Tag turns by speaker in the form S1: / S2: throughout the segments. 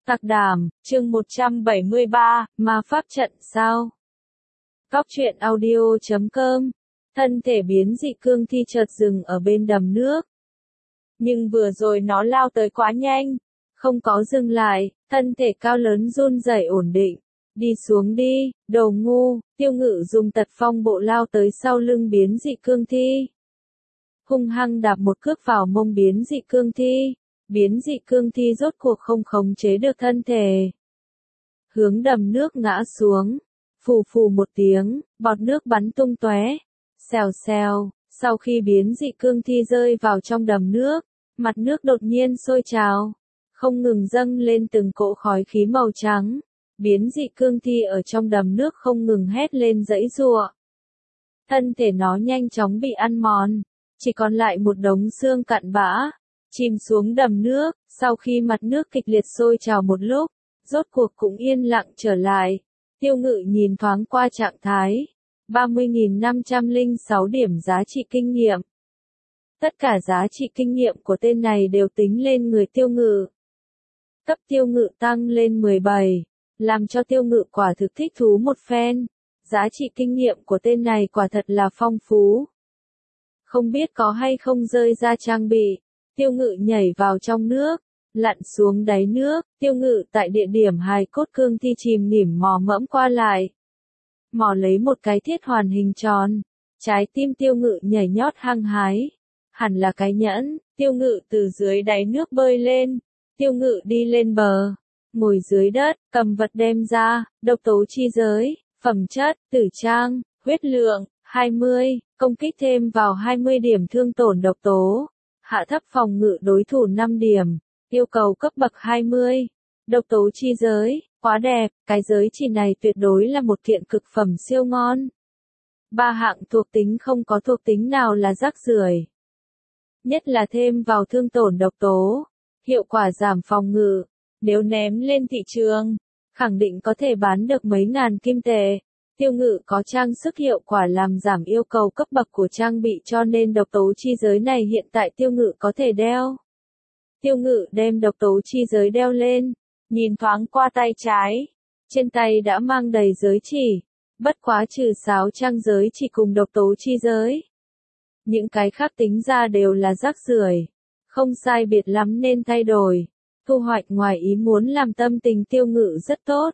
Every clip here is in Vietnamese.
S1: Tạc Đàm, chương 173, ma pháp trận sao? Cóc truyện audio.com. Thân thể biến dị cương thi chợt dừng ở bên đầm nước. Nhưng vừa rồi nó lao tới quá nhanh, không có dừng lại, thân thể cao lớn run rẩy ổn định. Đi xuống đi, đồ ngu, Tiêu Ngự dùng tật phong bộ lao tới sau lưng biến dị cương thi. Hung hăng đạp một cước vào mông biến dị cương thi. Biến dị cương thi rốt cuộc không khống chế được thân thể. Hướng đầm nước ngã xuống. Phù phù một tiếng, bọt nước bắn tung tóe. Xèo xèo, sau khi biến dị cương thi rơi vào trong đầm nước, mặt nước đột nhiên sôi trào. Không ngừng dâng lên từng cỗ khói khí màu trắng. Biến dị cương thi ở trong đầm nước không ngừng hét lên giãy giụa. Thân thể nó nhanh chóng bị ăn mòn. Chỉ còn lại một đống xương cặn bã. Chìm xuống đầm nước, sau khi mặt nước kịch liệt sôi trào một lúc, rốt cuộc cũng yên lặng trở lại. Tiêu Ngự nhìn thoáng qua trạng thái. 30.506 điểm giá trị kinh nghiệm. Tất cả giá trị kinh nghiệm của tên này đều tính lên người Tiêu Ngự. Cấp Tiêu Ngự tăng lên 17, làm cho Tiêu Ngự quả thực thích thú một phen. Giá trị kinh nghiệm của tên này quả thật là phong phú. Không biết có hay không rơi ra trang bị. Tiêu Ngự nhảy vào trong nước, lặn xuống đáy nước, Tiêu Ngự tại địa điểm hài cốt cương thi chìm nghỉm mò mẫm qua lại. Mò lấy một cái thiết hoàn hình tròn, trái tim Tiêu Ngự nhảy nhót hăng hái. Hẳn là cái nhẫn, Tiêu Ngự từ dưới đáy nước bơi lên, Tiêu Ngự đi lên bờ, ngồi dưới đất, cầm vật đem ra, độc tố chi giới, phẩm chất, tử trang, huyết lượng, 20, công kích thêm vào 20 điểm thương tổn độc tố. Hạ thấp phòng ngự đối thủ 5 điểm, yêu cầu cấp bậc 20. Độc tố chi giới, quá đẹp, cái giới chỉ này tuyệt đối là một kiện cực phẩm siêu ngon. 3 hạng thuộc tính không có thuộc tính nào là rác rưởi. Nhất là thêm vào thương tổn độc tố, hiệu quả giảm phòng ngự, nếu ném lên thị trường, khẳng định có thể bán được mấy ngàn kim tệ. Tiêu Ngự có trang sức hiệu quả làm giảm yêu cầu cấp bậc của trang bị cho nên độc tố chi giới này hiện tại Tiêu Ngự có thể đeo. Tiêu Ngự đem độc tố chi giới đeo lên, nhìn thoáng qua tay trái. Trên tay đã mang đầy giới chỉ, bất quá trừ sáo trang giới chỉ cùng độc tố chi giới. Những cái khác tính ra đều là rác rưởi, không sai biệt lắm nên thay đổi. Thu hoạch ngoài ý muốn làm tâm tình Tiêu Ngự rất tốt.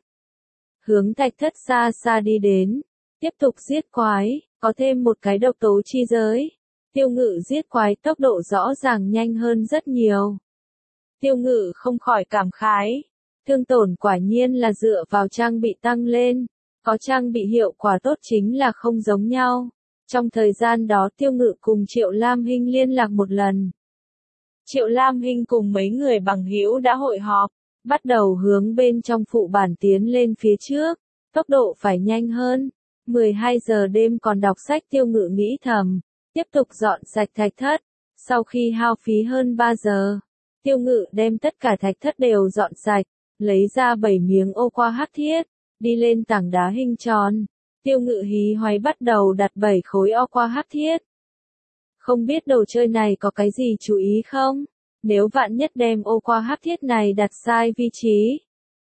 S1: Hướng thạch thất xa xa đi đến, tiếp tục giết quái, có thêm một cái độc tố chi giới. Tiêu Ngự giết quái tốc độ rõ ràng nhanh hơn rất nhiều. Tiêu Ngự không khỏi cảm khái, thương tổn quả nhiên là dựa vào trang bị tăng lên, có trang bị hiệu quả tốt chính là không giống nhau. Trong thời gian đó Tiêu Ngự cùng Triệu Lam Hinh liên lạc một lần. Triệu Lam Hinh cùng mấy người bằng hữu đã hội họp. Bắt đầu hướng bên trong phụ bản tiến lên phía trước, tốc độ phải nhanh hơn. 12 giờ đêm còn đọc sách Tiêu Ngự nghĩ thầm, tiếp tục dọn sạch thạch thất. Sau khi hao phí hơn 3 giờ, Tiêu Ngự đem tất cả thạch thất đều dọn sạch, lấy ra 7 miếng ô qua hắc thiết, đi lên tảng đá hình tròn. Tiêu Ngự hí hoáy bắt đầu đặt 7 khối ô qua hắc thiết. Không biết đồ chơi này có cái gì chú ý không? Nếu vạn nhất đem ô qua hắc thiết này đặt sai vị trí,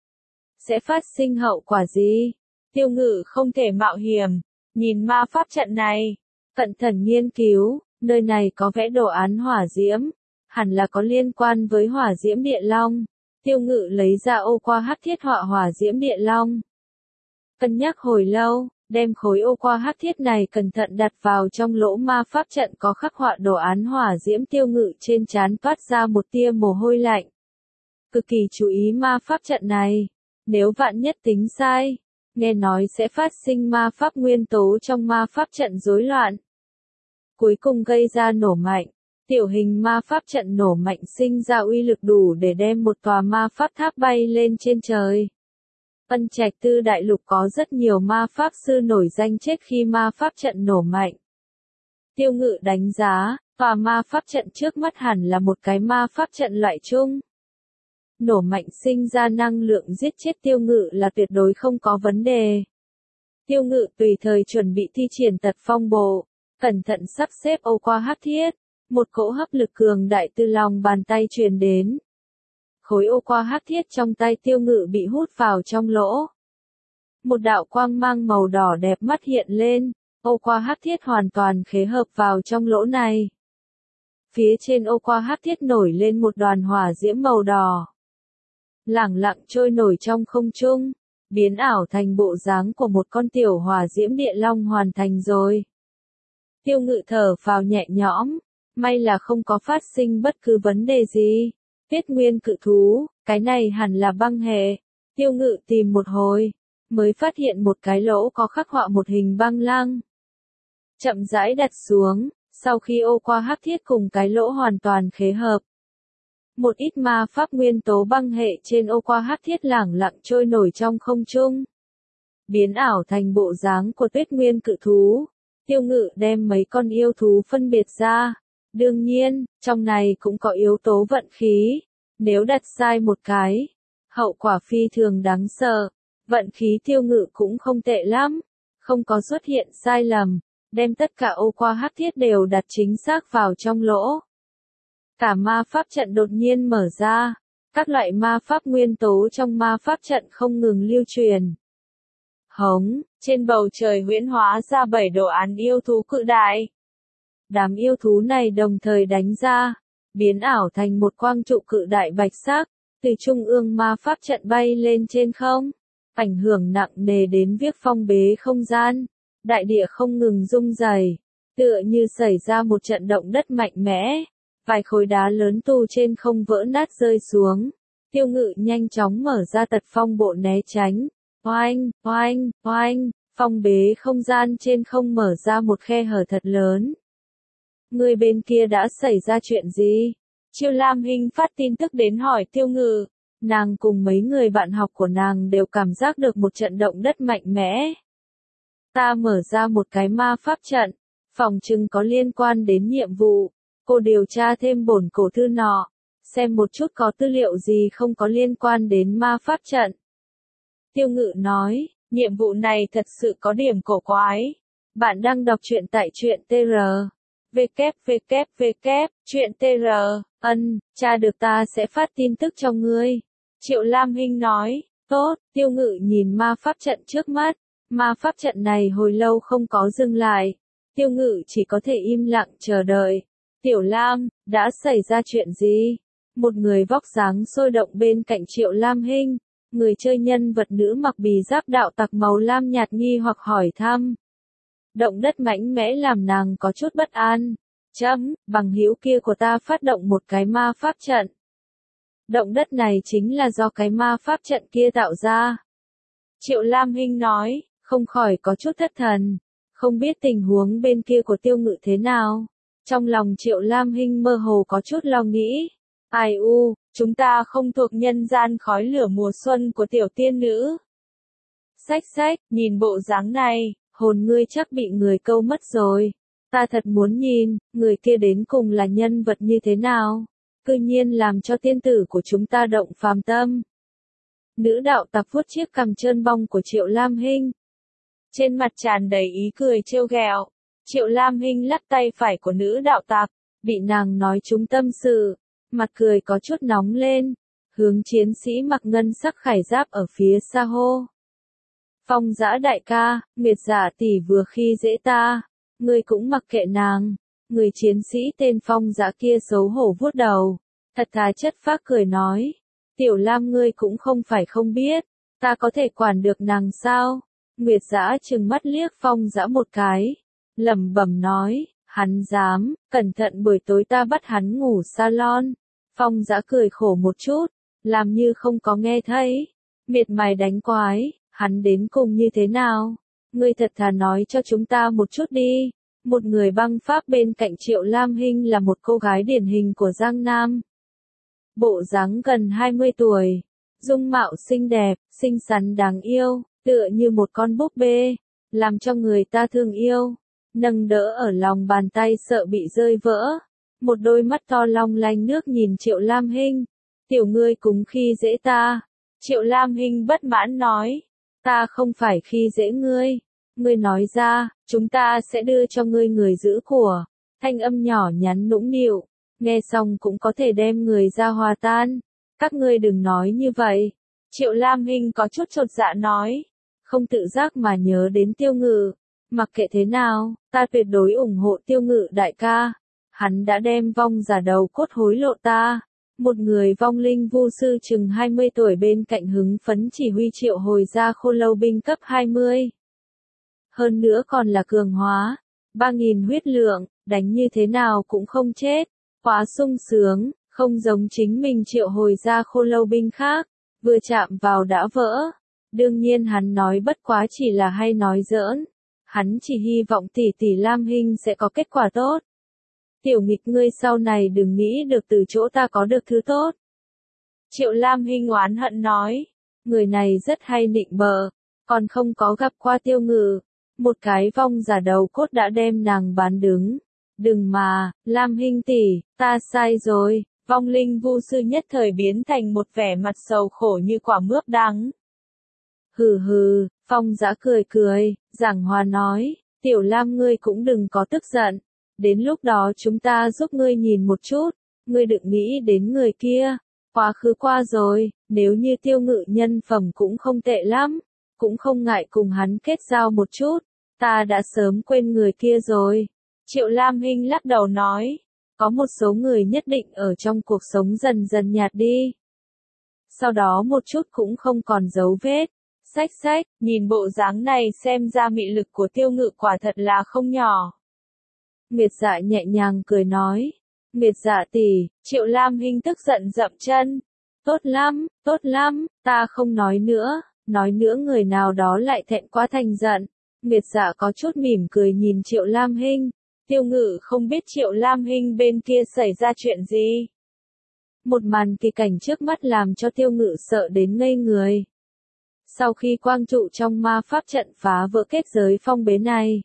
S1: sẽ phát sinh hậu quả gì? Tiêu Ngự không thể mạo hiểm, nhìn ma pháp trận này, cẩn thận nghiên cứu, nơi này có vẽ đồ án hỏa diễm, hẳn là có liên quan với hỏa diễm địa long. Tiêu Ngự lấy ra ô qua hắc thiết họa hỏa diễm địa long. Cân nhắc hồi lâu, đem khối ô qua hắc thiết này cẩn thận đặt vào trong lỗ ma pháp trận có khắc họa đồ án hỏa diễm. Tiêu Ngự trên trán toát ra một tia mồ hôi lạnh. Cực kỳ chú ý ma pháp trận này, nếu vạn nhất tính sai, nghe nói sẽ phát sinh ma pháp nguyên tố trong ma pháp trận rối loạn. Cuối cùng gây ra nổ mạnh, tiểu hình ma pháp trận nổ mạnh sinh ra uy lực đủ để đem một tòa ma pháp tháp bay lên trên trời. Ân Trạch Tư Đại Lục có rất nhiều ma pháp sư nổi danh chết khi ma pháp trận nổ mạnh. Tiêu Ngự đánh giá, tòa ma pháp trận trước mắt hẳn là một cái ma pháp trận loại chung. Nổ mạnh sinh ra năng lượng giết chết Tiêu Ngự là tuyệt đối không có vấn đề. Tiêu Ngự tùy thời chuẩn bị thi triển tật phong bộ, cẩn thận sắp xếp ô qua hắc thiết, một cỗ hấp lực cường đại từ lòng bàn tay truyền đến. khối ô qua hắc thiết trong tay Tiêu Ngự bị hút vào trong lỗ. Một đạo quang mang màu đỏ đẹp mắt hiện lên, ô qua hắc thiết hoàn toàn khế hợp vào trong lỗ này. Phía trên ô qua hắc thiết nổi lên một đoàn hỏa diễm màu đỏ. Lẳng lặng trôi nổi trong không trung, biến ảo thành bộ dáng của một con tiểu hỏa diễm địa long hoàn thành rồi. Tiêu Ngự thở phào nhẹ nhõm, may là không có phát sinh bất cứ vấn đề gì. Tuyết nguyên cự thú, cái này hẳn là băng hệ. Tiêu Ngự tìm một hồi, mới phát hiện một cái lỗ có khắc họa một hình băng lăng. Chậm rãi đặt xuống, sau khi ô qua hắc thiết cùng cái lỗ hoàn toàn khế hợp. Một ít ma pháp nguyên tố băng hệ trên ô qua hắc thiết lẳng lặng trôi nổi trong không trung. Biến ảo thành bộ dáng của tuyết nguyên cự thú. Tiêu Ngự đem mấy con yêu thú phân biệt ra. Đương nhiên, trong này cũng có yếu tố vận khí. Nếu đặt sai một cái, hậu quả phi thường đáng sợ. Vận khí Tiêu Ngự cũng không tệ lắm. Không có xuất hiện sai lầm. Đem tất cả ô qua hắc thiết đều đặt chính xác vào trong lỗ. Cả ma pháp trận đột nhiên mở ra. Các loại ma pháp nguyên tố trong ma pháp trận không ngừng lưu truyền. Hống, trên bầu trời huyễn hóa ra 7 đồ án yêu thú cự đại. Đám yêu thú này đồng thời đánh ra, biến ảo thành một quang trụ cự đại bạch sắc, từ trung ương ma pháp trận bay lên trên không, ảnh hưởng nặng nề đến việc phong bế không gian. Đại địa không ngừng rung rẩy, tựa như xảy ra một trận động đất mạnh mẽ, vài khối đá lớn từ trên không vỡ nát rơi xuống. Tiêu Ngự nhanh chóng mở ra tật phong bộ né tránh. Oanh, oanh, oanh, phong bế không gian trên không mở ra một khe hở thật lớn. Người bên kia đã xảy ra chuyện gì? Triệu Lam Hinh phát tin tức đến hỏi Tiêu Ngự. Nàng cùng mấy người bạn học của nàng đều cảm giác được một trận động đất mạnh mẽ. Ta mở ra một cái ma pháp trận, phòng chừng có liên quan đến nhiệm vụ. Cô điều tra thêm bổn cổ thư nọ, xem một chút có tư liệu gì không có liên quan đến ma pháp trận. Tiêu Ngự nói, nhiệm vụ này thật sự có điểm cổ quái. Bạn đang đọc truyện tại truyện tr. Truyện tr. Tra được ta sẽ phát tin tức cho ngươi. Triệu Lam Hinh nói, tốt. Tiêu Ngự nhìn ma pháp trận trước mắt. Ma pháp trận này hồi lâu không có dừng lại. Tiêu Ngự chỉ có thể im lặng chờ đợi. Tiểu Lam, đã xảy ra chuyện gì? Một người vóc dáng sôi động bên cạnh Triệu Lam Hinh. Người chơi nhân vật nữ mặc bì giáp đạo tặc màu lam nhạt nghi hoặc hỏi thăm. Động đất mạnh mẽ làm nàng có chút bất an. Bằng hữu kia của ta phát động một cái ma pháp trận. Động đất này chính là do cái ma pháp trận kia tạo ra. Triệu Lam Hinh nói, không khỏi có chút thất thần. Không biết tình huống bên kia của Tiêu Ngự thế nào. Trong lòng Triệu Lam Hinh mơ hồ có chút lo nghĩ. Ai u, chúng ta không thuộc nhân gian khói lửa mùa xuân của tiểu tiên nữ. Xách, nhìn bộ dáng này, hồn ngươi chắc bị người câu mất rồi. Ta thật muốn nhìn, người kia đến cùng là nhân vật như thế nào. Cư nhiên làm cho tiên tử của chúng ta động phàm tâm. Nữ đạo tặc vuốt chiếc cằm trơn bong của Triệu Lam Hinh. Trên mặt tràn đầy ý cười trêu ghẹo. Triệu Lam Hinh lắc tay phải của nữ đạo tặc, bị nàng nói trúng tâm sự. Mặt cười có chút nóng lên, hướng chiến sĩ mặc ngân sắc khải giáp ở phía xa hô. Phong Dã đại ca, Nguyệt Giả tỷ vừa khi dễ ta, ngươi cũng mặc kệ nàng. Người chiến sĩ tên Phong Dã kia xấu hổ vuốt đầu, thật thà chất phác cười nói, Tiểu Lam ngươi cũng không phải không biết, ta có thể quản được nàng sao? Nguyệt Dã trừng mắt liếc Phong Dã một cái, lẩm bẩm nói, hắn dám, cẩn thận buổi tối ta bắt hắn ngủ salon. Phong Dã cười khổ một chút, làm như không có nghe thấy. Miệt mài đánh quái, hắn đến cùng như thế nào? Ngươi thật thà nói cho chúng ta một chút đi. Một người băng pháp bên cạnh Triệu Lam Hinh là một cô gái điển hình của Giang Nam. Bộ dáng gần 20 tuổi, dung mạo xinh đẹp, xinh xắn đáng yêu, tựa như một con búp bê, làm cho người ta thương yêu, nâng đỡ ở lòng bàn tay sợ bị rơi vỡ. Một đôi mắt to long lanh nước nhìn Triệu Lam Hinh. Tiểu ngươi cùng khi dễ ta. Triệu Lam Hinh bất mãn nói. Ta không phải khi dễ ngươi. Ngươi nói ra, chúng ta sẽ đưa cho ngươi người giữ của. Thanh âm nhỏ nhắn nũng nịu. Nghe xong cũng có thể đem người ra hòa tan. Các ngươi đừng nói như vậy. Triệu Lam Hinh có chút chột dạ nói. Không tự giác mà nhớ đến Tiêu Ngự. Mặc kệ thế nào, ta tuyệt đối ủng hộ Tiêu Ngự đại ca. Hắn đã đem vong giả đầu cốt hối lộ ta. Một người vong linh vu sư chừng 20 tuổi bên cạnh hứng phấn chỉ huy triệu hồi ra khô lâu binh cấp 20. Hơn nữa còn là cường hóa. 3.000 huyết lượng, đánh như thế nào cũng không chết. Quá sung sướng, không giống chính mình triệu hồi ra khô lâu binh khác. Vừa chạm vào đã vỡ. Đương nhiên hắn nói bất quá chỉ là hay nói giỡn. Hắn chỉ hy vọng tỷ tỷ Lam Hinh sẽ có kết quả tốt. Tiểu nghịch ngươi sau này đừng nghĩ được từ chỗ ta có được thứ tốt. Triệu Lam Hinh oán hận nói. Người này rất hay nịnh bợ. Còn không có gặp qua Tiêu Ngự. Một cái vong giả đầu cốt đã đem nàng bán đứng. Đừng mà, Lam Hinh tỷ, ta sai rồi. Vong linh vu sư nhất thời biến thành một vẻ mặt sầu khổ như quả mướp đắng. Hừ hừ, Phong Dã cười cười, giảng hòa nói, Tiểu Lam ngươi cũng đừng có tức giận. Đến lúc đó chúng ta giúp ngươi nhìn một chút, ngươi đừng nghĩ đến người kia. Quá khứ qua rồi, nếu như Tiêu Ngự nhân phẩm cũng không tệ lắm, cũng không ngại cùng hắn kết giao một chút. Ta đã sớm quên người kia rồi. Triệu Lam Hinh lắc đầu nói. Có một số người nhất định ở trong cuộc sống dần dần nhạt đi. Sau đó một chút cũng không còn dấu vết. Xách xách, nhìn bộ dáng này xem ra mị lực của Tiêu Ngự quả thật là không nhỏ. Nguyệt Dạ nhẹ nhàng cười nói. Nguyệt Dạ tỷ, Triệu Lam Hinh tức giận dậm chân. Tốt lắm, ta không nói nữa người nào đó lại thẹn quá thành giận. Nguyệt Dạ có chút mỉm cười nhìn Triệu Lam Hinh. Tiêu Ngự không biết Triệu Lam Hinh bên kia xảy ra chuyện gì. Một màn kỳ cảnh trước mắt làm cho Tiêu Ngự sợ đến ngây người. Sau khi quang trụ trong ma pháp trận phá vỡ kết giới phong bế này,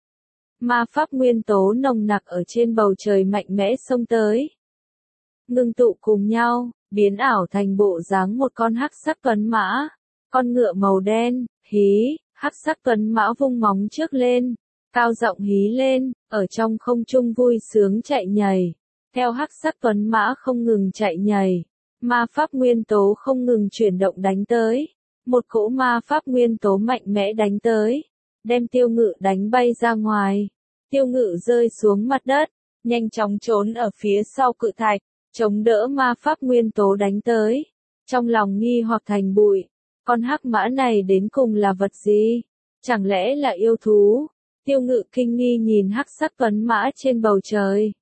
S1: ma pháp nguyên tố nồng nặc ở trên bầu trời mạnh mẽ xông tới. Ngưng tụ cùng nhau, biến ảo thành bộ dáng một con hắc sắc tuấn mã. Con ngựa màu đen, hí, hắc sắc tuấn mã vung móng trước lên. Cao giọng hí lên, ở trong không trung vui sướng chạy nhảy. Theo hắc sắc tuấn mã không ngừng chạy nhảy, ma pháp nguyên tố không ngừng chuyển động đánh tới. Một cỗ ma pháp nguyên tố mạnh mẽ đánh tới, đem Tiêu Ngự đánh bay ra ngoài. Tiêu Ngự rơi xuống mặt đất, nhanh chóng trốn ở phía sau cự thạch, chống đỡ ma pháp nguyên tố đánh tới. Trong lòng nghi hoặc thành bụi, con hắc mã này đến cùng là vật gì? Chẳng lẽ là yêu thú? Tiêu Ngự kinh nghi nhìn hắc sắc tuấn mã trên bầu trời.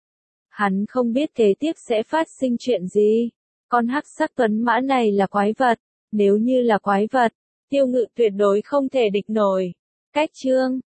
S1: Hắn không biết kế tiếp sẽ phát sinh chuyện gì. Con hắc sắc tuấn mã này là quái vật. Nếu như là quái vật, Tiêu Ngự tuyệt đối không thể địch nổi. Cách chương